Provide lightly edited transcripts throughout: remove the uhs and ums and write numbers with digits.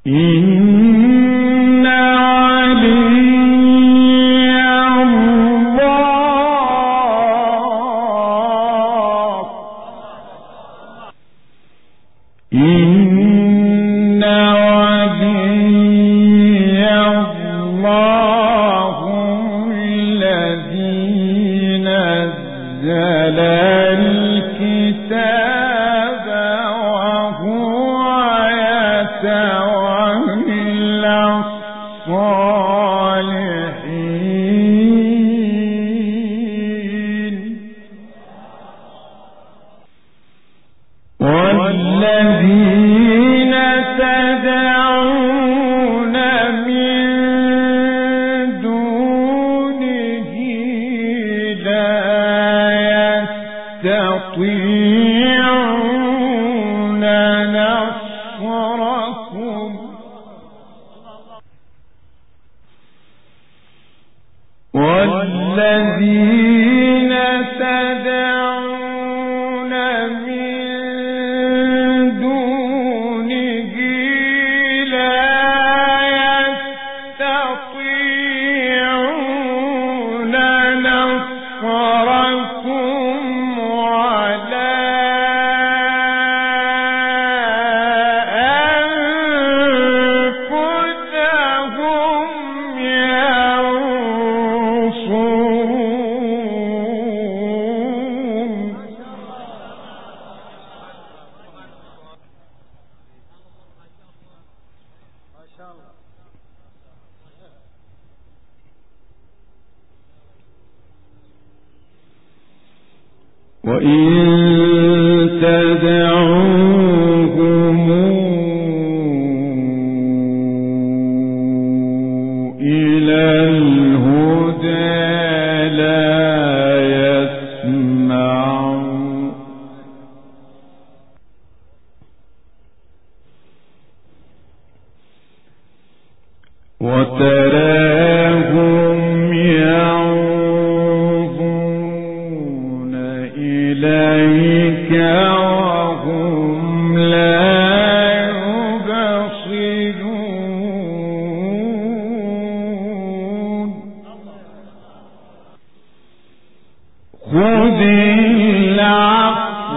إن علي الله إن علي الله الذي نزل الكتاب وهو يتولى الصالحين والذين تدعون من دونه لا يستطيعون نصركم والذين تدعون من دونه لا يستطيعون نصركم ولا أنفسهم ينصرون وإن تدعوهم إلى الهدى لا يسمعون وتراهم ينظرون إليك وهم لا يبصرون خذ العفو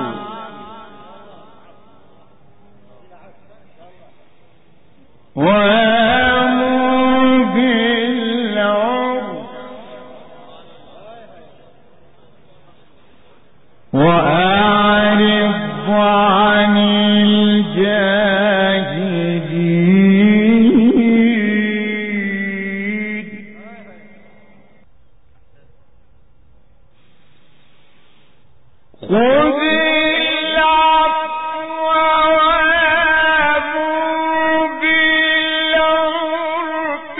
وأمر بالعرف وأعرض عن الجاهلين خذ العفو وأمر بالعرف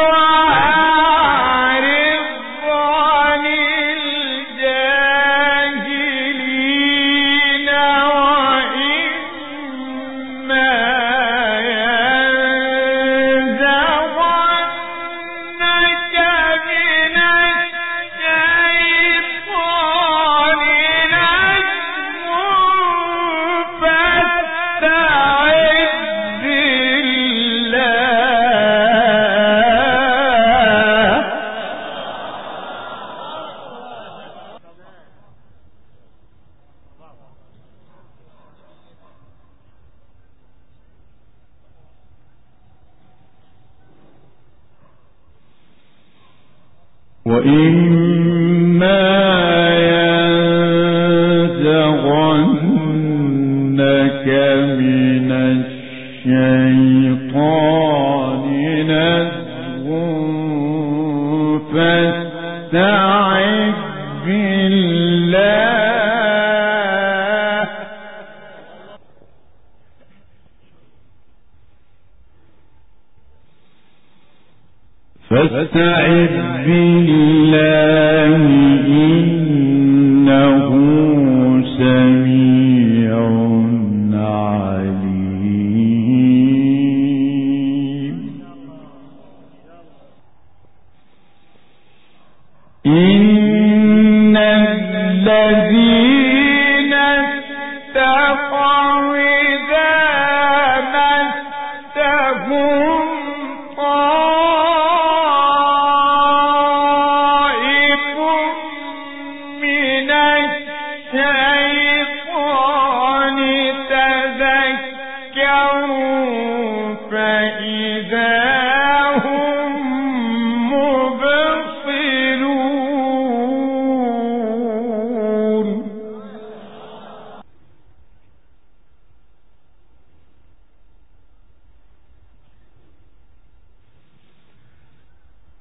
وأعرض عن الجاهلين وإما ينزغنك من الشيطان نزغ فاستعذ بالله وإما ينزغنك من الشيطان نزغ فاستعذ بالله فاستعذ بالله إنه سميع عليم إن الذين اتقوا إذا مسهم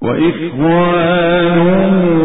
وإخوانهم